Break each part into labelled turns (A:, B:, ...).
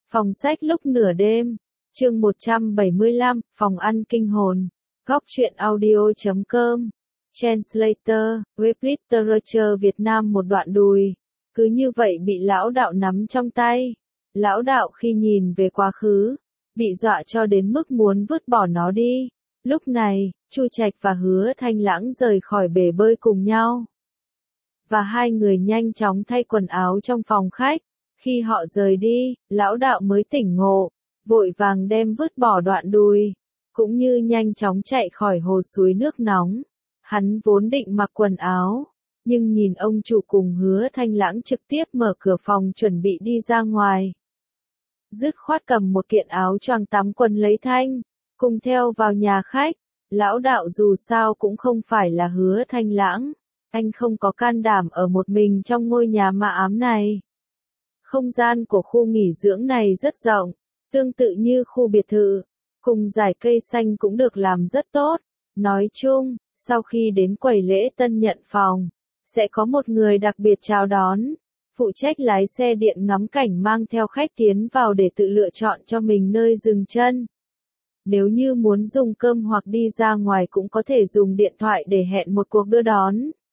A: Phòng sách lúc nửa đêm, chương 175, phòng ăn kinh hồn, góc truyện audio.com, Translator, Web Literature Việt Nam. Một đoạn đùi, cứ như vậy bị lão đạo nắm trong tay. Lão đạo khi nhìn về quá khứ, bị dọa cho đến mức muốn vứt bỏ nó đi. Lúc này, Chu Trạch và Hứa Thanh Lãng rời khỏi bể bơi cùng nhau. Và hai người nhanh chóng thay quần áo trong phòng khách. Khi họ rời đi, lão đạo mới tỉnh ngộ, vội vàng đem vứt bỏ đoạn đùi, cũng như nhanh chóng chạy khỏi hồ suối nước nóng. Hắn vốn định mặc quần áo, nhưng nhìn ông chủ cùng Hứa Thanh Lãng trực tiếp mở cửa phòng chuẩn bị đi ra ngoài. Dứt khoát cầm một kiện áo choàng tắm quần lấy Thanh, cùng theo vào nhà khách. Lão đạo dù sao cũng không phải là Hứa Thanh Lãng, anh không có can đảm ở một mình trong ngôi nhà ma ám này. Không gian của khu nghỉ dưỡng này rất rộng, tương tự như khu biệt thự, cùng dải cây xanh cũng được làm rất tốt. Nói chung, sau khi đến quầy lễ tân nhận phòng, sẽ có một người đặc biệt chào đón, phụ trách lái xe điện ngắm cảnh mang theo khách tiến vào để tự lựa chọn cho mình nơi dừng chân. Nếu như muốn dùng cơm hoặc đi ra ngoài cũng có thể dùng điện thoại để hẹn một cuộc đưa đón.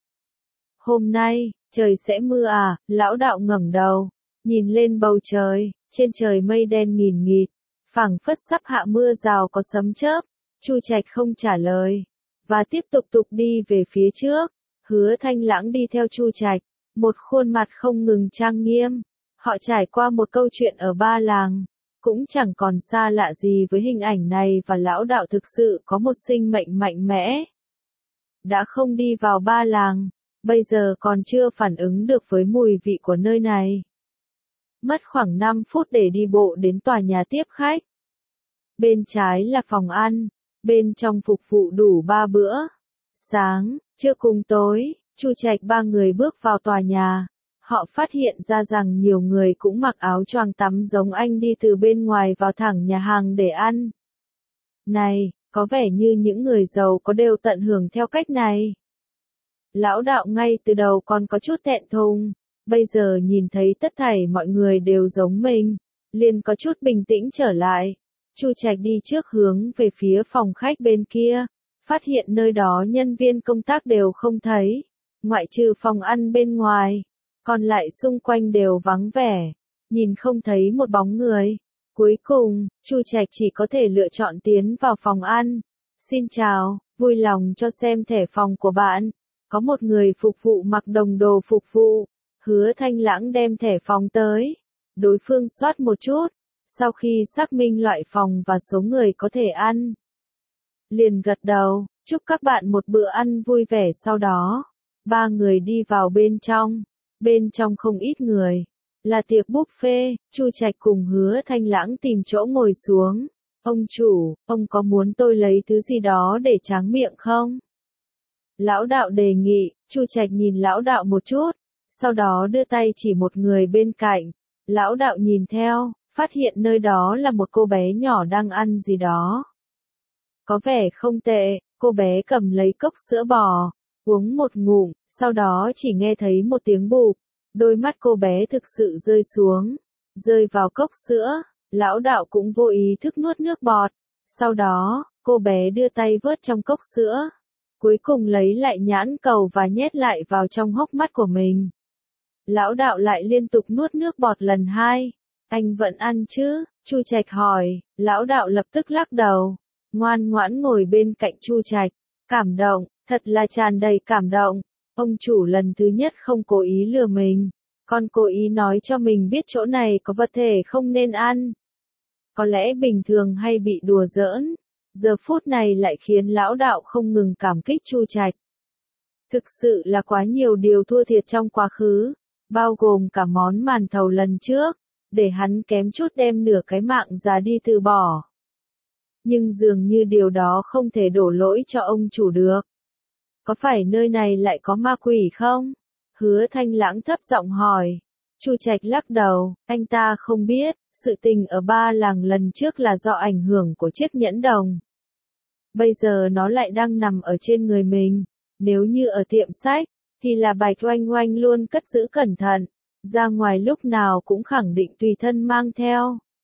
A: Hôm nay, trời sẽ mưa à? Lão đạo ngẩng đầu, nhìn lên bầu trời, trên trời mây đen nghìn nghịt, phảng phất sắp hạ mưa rào có sấm chớp. Chu Trạch không trả lời, và tiếp tục đi về phía trước. Hứa Thanh Lãng đi theo Chu Trạch, một khuôn mặt không ngừng trang nghiêm. Họ trải qua một câu chuyện ở Ba Làng, cũng chẳng còn xa lạ gì với hình ảnh này, và lão đạo thực sự có một sinh mệnh mạnh mẽ. Đã không đi vào Ba Làng, bây giờ còn chưa phản ứng được với mùi vị của nơi này. Mất khoảng 5 phút để đi bộ đến tòa nhà tiếp khách. Bên trái là phòng ăn, bên trong phục vụ đủ 3 bữa. Sáng, trưa cùng tối, Chu Trạch ba người bước vào tòa nhà. Họ phát hiện ra rằng nhiều người cũng mặc áo choàng tắm giống anh đi từ bên ngoài vào thẳng nhà hàng để ăn. Này, có vẻ như những người giàu có đều tận hưởng theo cách này. Lão đạo ngay từ đầu còn có chút thẹn thùng, bây giờ nhìn thấy tất thảy mọi người đều giống mình, liền có chút bình tĩnh trở lại. Chu Trạch đi trước hướng về phía phòng khách bên kia, phát hiện nơi đó nhân viên công tác đều không thấy, ngoại trừ phòng ăn bên ngoài, còn lại xung quanh đều vắng vẻ, nhìn không thấy một bóng người. Cuối cùng, Chu Trạch chỉ có thể lựa chọn tiến vào phòng ăn. Xin chào, vui lòng cho xem thẻ phòng của bạn. Có một người phục vụ mặc đồng đồ phục vụ. Hứa Thanh Lãng đem thẻ phòng tới. Đối phương soát một chút. Sau khi xác minh loại phòng và số người có thể ăn, liền gật đầu, chúc các bạn một bữa ăn vui vẻ. Sau đó, ba người đi vào bên trong. Bên trong không ít người, là tiệc buffet. Chu Trạch cùng Hứa Thanh Lãng tìm chỗ ngồi xuống. Ông chủ, ông có muốn tôi lấy thứ gì đó để tráng miệng không? Lão đạo đề nghị. Chu Trạch nhìn lão đạo một chút, sau đó đưa tay chỉ một người bên cạnh. Lão đạo nhìn theo, phát hiện nơi đó là một cô bé nhỏ đang ăn gì đó. Có vẻ không tệ, cô bé cầm lấy cốc sữa bò, uống một ngụm, sau đó chỉ nghe thấy một tiếng bụp. Đôi mắt cô bé thực sự rơi xuống, rơi vào cốc sữa. Lão đạo cũng vô ý thức nuốt nước bọt. Sau đó, cô bé đưa tay vớt trong cốc sữa, cuối cùng lấy lại nhãn cầu và nhét lại vào trong hốc mắt của mình. Lão đạo lại liên tục nuốt nước bọt lần 2. Anh vẫn ăn chứ? Chu Trạch hỏi. Lão đạo lập tức lắc đầu, ngoan ngoãn ngồi bên cạnh Chu Trạch. Cảm động, thật là tràn đầy cảm động. Ông chủ lần thứ nhất không cố ý lừa mình, còn cố ý nói cho mình biết chỗ này có vật thể không nên ăn. Có lẽ bình thường hay bị đùa giỡn, giờ phút này lại khiến lão đạo không ngừng cảm kích Chu Trạch. Thực sự là quá nhiều điều thua thiệt trong quá khứ, bao gồm cả món màn thầu lần trước, để hắn kém chút đem nửa cái mạng già đi từ bỏ. Nhưng dường như điều đó không thể đổ lỗi cho ông chủ được. Có phải nơi này lại có ma quỷ không? Hứa Thanh Lãng thấp giọng hỏi. Chu Trạch lắc đầu, anh ta không biết, sự tình ở Ba Làng lần trước là do ảnh hưởng của chiếc nhẫn đồng. Bây giờ nó lại đang nằm ở trên người mình. Nếu như ở tiệm sách, thì là Bạch Oanh Oanh luôn cất giữ cẩn thận, ra ngoài lúc nào cũng khẳng định tùy thân mang theo.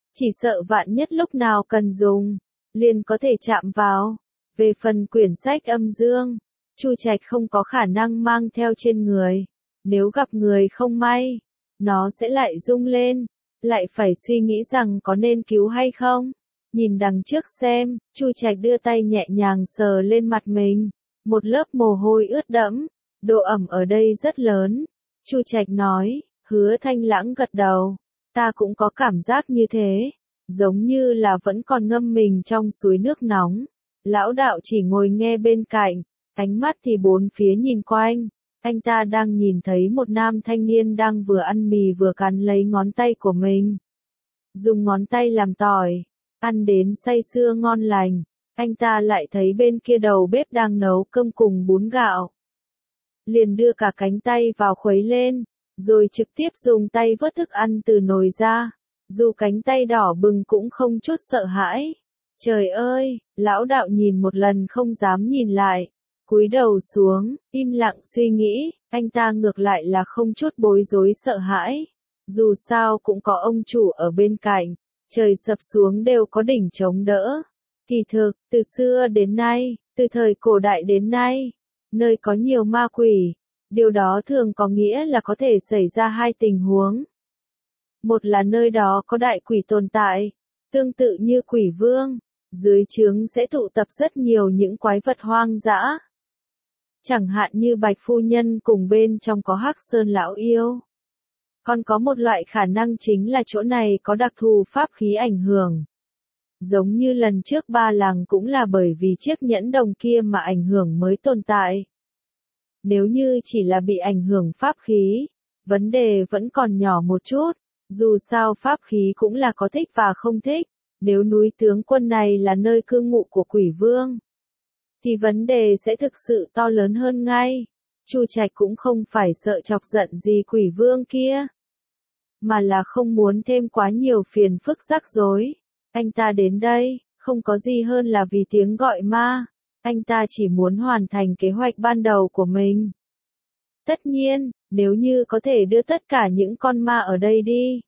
A: chỉ sợ vạn nhất lúc nào cần dùng, liền có thể chạm vào. Về phần quyển sách âm dương, Chu Trạch không có khả năng mang theo trên người. Nếu gặp người không may, nó sẽ lại rung lên, lại phải suy nghĩ rằng có nên cứu hay không. Nhìn đằng trước xem, Chu Trạch đưa tay nhẹ nhàng sờ lên mặt mình, một lớp mồ hôi ướt đẫm, độ ẩm ở đây rất lớn. Chu Trạch nói, Hứa Thanh Lãng gật đầu, ta cũng có cảm giác như thế, giống như là vẫn còn ngâm mình trong suối nước nóng. Lão đạo chỉ ngồi nghe bên cạnh, ánh mắt thì bốn phía nhìn quanh. Anh ta đang nhìn thấy một nam thanh niên đang vừa ăn mì vừa cắn lấy ngón tay của mình. Dùng ngón tay làm tỏi, ăn đến say sưa ngon lành. Anh ta lại thấy bên kia đầu bếp đang nấu cơm cùng bún gạo. Liền đưa cả cánh tay vào khuấy lên, rồi trực tiếp dùng tay vớt thức ăn từ nồi ra. Dù cánh tay đỏ bừng cũng không chút sợ hãi. Trời ơi, lão đạo nhìn một lần không dám nhìn lại. Cúi đầu xuống, im lặng suy nghĩ, anh ta ngược lại là không chút bối rối sợ hãi. Dù sao cũng có ông chủ ở bên cạnh, trời sập xuống đều có đỉnh chống đỡ. Kỳ thực, từ xưa đến nay, từ thời cổ đại đến nay, nơi có nhiều ma quỷ, điều đó thường có nghĩa là có thể xảy ra hai tình huống. Một là nơi đó có đại quỷ tồn tại, tương tự như quỷ vương, dưới trướng sẽ tụ tập rất nhiều những quái vật hoang dã. Chẳng hạn như Bạch Phu Nhân cùng bên trong có Hắc Sơn Lão Yêu. Còn có một loại khả năng chính là chỗ này có đặc thù pháp khí ảnh hưởng. Giống như lần trước Ba Làng cũng là bởi vì chiếc nhẫn đồng kia mà ảnh hưởng mới tồn tại. Nếu như chỉ là bị ảnh hưởng pháp khí, vấn đề vẫn còn nhỏ một chút, dù sao pháp khí cũng là có thích và không thích. Nếu núi tướng quân này là nơi cư ngụ của quỷ vương, thì vấn đề sẽ thực sự to lớn hơn ngay. Chu Trạch cũng không phải sợ chọc giận gì quỷ vương kia, mà là không muốn thêm quá nhiều phiền phức rắc rối. Anh ta đến đây, không có gì hơn là vì tiếng gọi ma. Anh ta chỉ muốn hoàn thành kế hoạch ban đầu của mình. Tất nhiên, nếu như có thể đưa tất cả những con ma ở đây đi,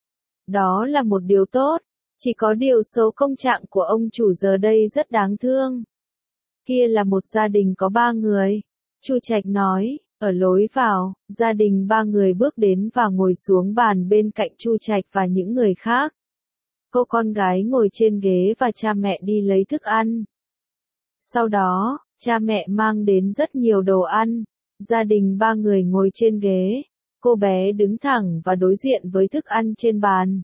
A: đó là một điều tốt. Chỉ có điều số công trạng của ông chủ giờ đây rất đáng thương. Kia là một gia đình có 3 người. Chu Trạch nói, ở lối vào, gia đình 3 người bước đến và ngồi xuống bàn bên cạnh Chu Trạch và những người khác. Cô con gái ngồi trên ghế và cha mẹ đi lấy thức ăn. Sau đó, cha mẹ mang đến rất nhiều đồ ăn. Gia đình 3 người ngồi trên ghế. Cô bé đứng thẳng và đối diện với thức ăn trên bàn.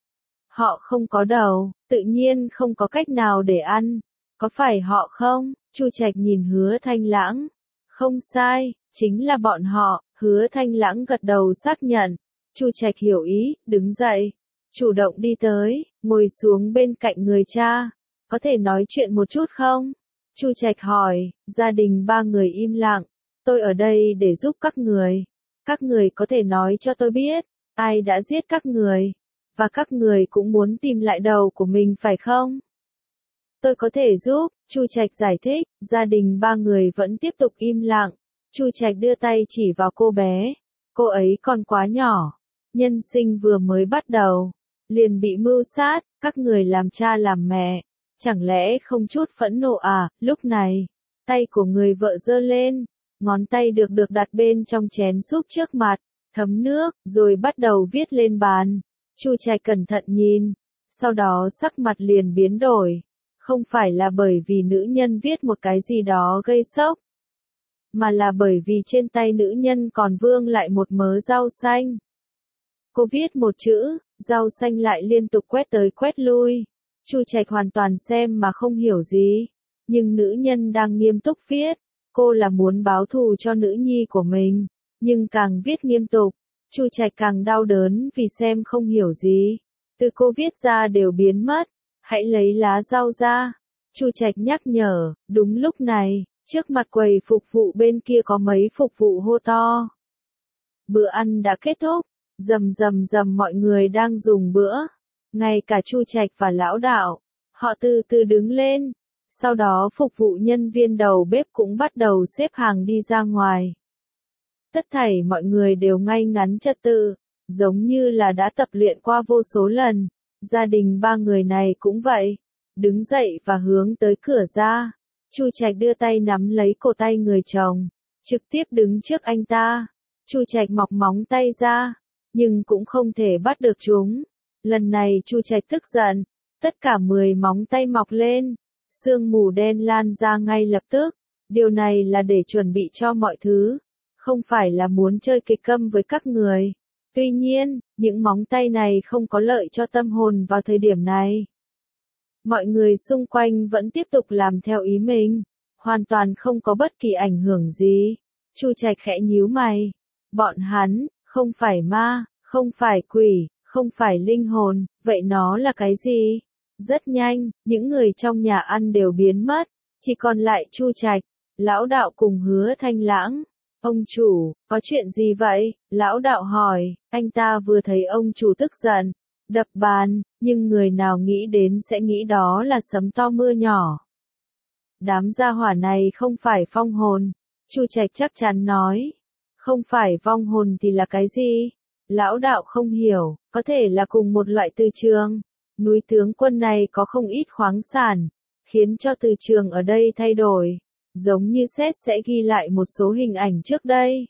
A: Họ không có đầu, tự nhiên không có cách nào để ăn. Có phải họ không? Chu Trạch nhìn Hứa Thanh Lãng. Không sai, chính là bọn họ. Hứa Thanh Lãng gật đầu xác nhận. Chu Trạch hiểu ý, đứng dậy, chủ động đi tới, ngồi xuống bên cạnh người cha. Có thể nói chuyện một chút không? Chu Trạch hỏi. Gia đình 3 người im lặng. Tôi ở đây để giúp các người. Các người có thể nói cho tôi biết, ai đã giết các người. Và các người cũng muốn tìm lại đầu của mình phải không? Tôi có thể giúp, Chu Trạch giải thích. Gia đình 3 người vẫn tiếp tục im lặng. Chu Trạch đưa tay chỉ vào cô bé. Cô ấy còn quá nhỏ. Nhân sinh vừa mới bắt đầu. Liền bị mưu sát, các người làm cha làm mẹ. Chẳng lẽ không chút phẫn nộ à? Lúc này, tay của người vợ giơ lên. Ngón tay được đặt bên trong chén súp trước mặt. Thấm nước, rồi bắt đầu viết lên bàn. Chu Trạch cẩn thận nhìn. Sau đó sắc mặt liền biến đổi. Không phải là bởi vì nữ nhân viết một cái gì đó gây sốc, mà là bởi vì trên tay nữ nhân còn vương lại một mớ rau xanh. Cô viết một chữ, rau xanh lại liên tục quét tới quét lui. Chu Trạch hoàn toàn xem mà không hiểu gì. Nhưng nữ nhân đang nghiêm túc viết. Cô là muốn báo thù cho nữ nhi của mình. Nhưng càng viết nghiêm túc, Chu Trạch càng đau đớn vì xem không hiểu gì. Từ cô viết ra đều biến mất. Hãy lấy lá rau ra. Chu Trạch nhắc nhở. Đúng lúc này, trước mặt quầy phục vụ bên kia có mấy phục vụ hô to. Bữa ăn đã kết thúc. Rầm rầm rầm mọi người đang dùng bữa. Ngay cả Chu Trạch và lão đạo. Họ từ từ đứng lên. Sau đó phục vụ nhân viên đầu bếp cũng bắt đầu xếp hàng đi ra ngoài. Tất thảy mọi người đều ngay ngắn trật tự, giống như là đã tập luyện qua vô số lần. Gia đình ba người này cũng vậy, đứng dậy và hướng tới cửa ra. Chu Trạch đưa tay nắm lấy cổ tay người chồng, trực tiếp đứng trước anh ta. Chu Trạch mọc móng tay ra, nhưng cũng không thể bắt được chúng. Lần này Chu Trạch tức giận, tất cả 10 móng tay mọc lên, sương mù đen lan ra ngay lập tức. Điều này là để chuẩn bị cho mọi thứ, không phải là muốn chơi kịch câm với các người. Tuy nhiên, những móng tay này không có lợi cho tâm hồn vào thời điểm này. Mọi người xung quanh vẫn tiếp tục làm theo ý mình, hoàn toàn không có bất kỳ ảnh hưởng gì. Chu Trạch khẽ nhíu mày. Bọn hắn, không phải ma, không phải quỷ, không phải linh hồn, vậy nó là cái gì? Rất nhanh, những người trong nhà ăn đều biến mất, chỉ còn lại Chu Trạch, Lão Đạo cùng Hứa Thanh Lãng. Ông chủ, có chuyện gì vậy? Lão Đạo hỏi, anh ta vừa thấy ông chủ tức giận, đập bàn, nhưng người nào nghĩ đến sẽ nghĩ đó là sấm to mưa nhỏ. Đám gia hỏa này không phải phong hồn. Chu Trạch chắc chắn nói. Không phải vong hồn thì là cái gì? Lão Đạo không hiểu, có thể là cùng một loại từ trường. Núi Tướng Quân này có không ít khoáng sản, khiến cho từ trường ở đây thay đổi. Giống như xét sẽ ghi lại một số hình ảnh trước đây.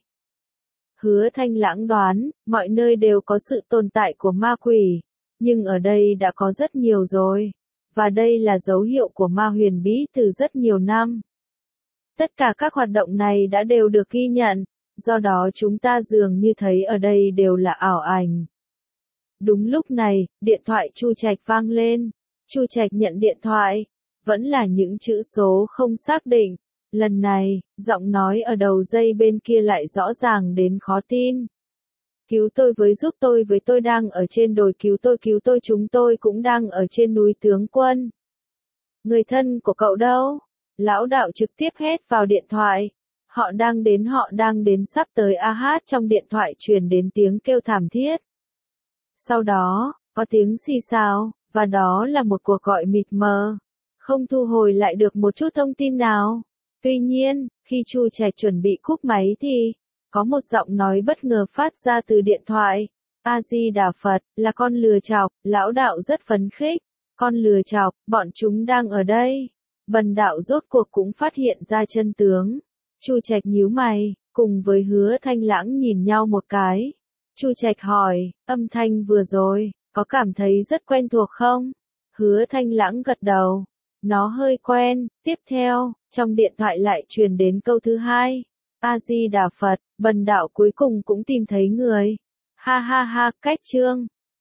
A: Hứa Thanh Lãng đoán, mọi nơi đều có sự tồn tại của ma quỷ, nhưng ở đây đã có rất nhiều rồi, và đây là dấu hiệu của ma huyền bí từ rất nhiều năm. Tất cả các hoạt động này đã đều được ghi nhận, do đó chúng ta dường như thấy ở đây đều là ảo ảnh. Đúng lúc này, điện thoại Chu Trạch vang lên. Chu Trạch nhận điện thoại, vẫn là những chữ số không xác định. Lần này, giọng nói ở đầu dây bên kia lại rõ ràng đến khó tin. Cứu tôi với, giúp tôi với, tôi đang ở trên đồi, cứu tôi, chúng tôi cũng đang ở trên núi Tướng Quân. Người thân của cậu đâu? Lão Đạo trực tiếp hét vào điện thoại. Họ đang đến sắp tới. Hát, trong điện thoại truyền đến tiếng kêu thảm thiết. Sau đó, có tiếng xì xào, và đó là một cuộc gọi mịt mờ. Không thu hồi lại được một chút thông tin nào. Tuy nhiên, khi Chu Trạch chuẩn bị cúp máy thì, có một giọng nói bất ngờ phát ra từ điện thoại. A-di-đà Phật, là con lừa chọc. Lão Đạo rất phấn khích. Con lừa chọc, bọn chúng đang ở đây. Bần Đạo rốt cuộc cũng phát hiện ra chân tướng. Chu Trạch nhíu mày, cùng với Hứa Thanh Lãng nhìn nhau một cái. Chu Trạch hỏi, âm thanh vừa rồi, có cảm thấy rất quen thuộc không? Hứa Thanh Lãng gật đầu. Nó hơi quen. Tiếp theo, trong điện thoại lại truyền đến câu thứ hai. A-di-đà Phật, Bần Đạo cuối cùng cũng tìm thấy người. Ha ha ha, cách chương.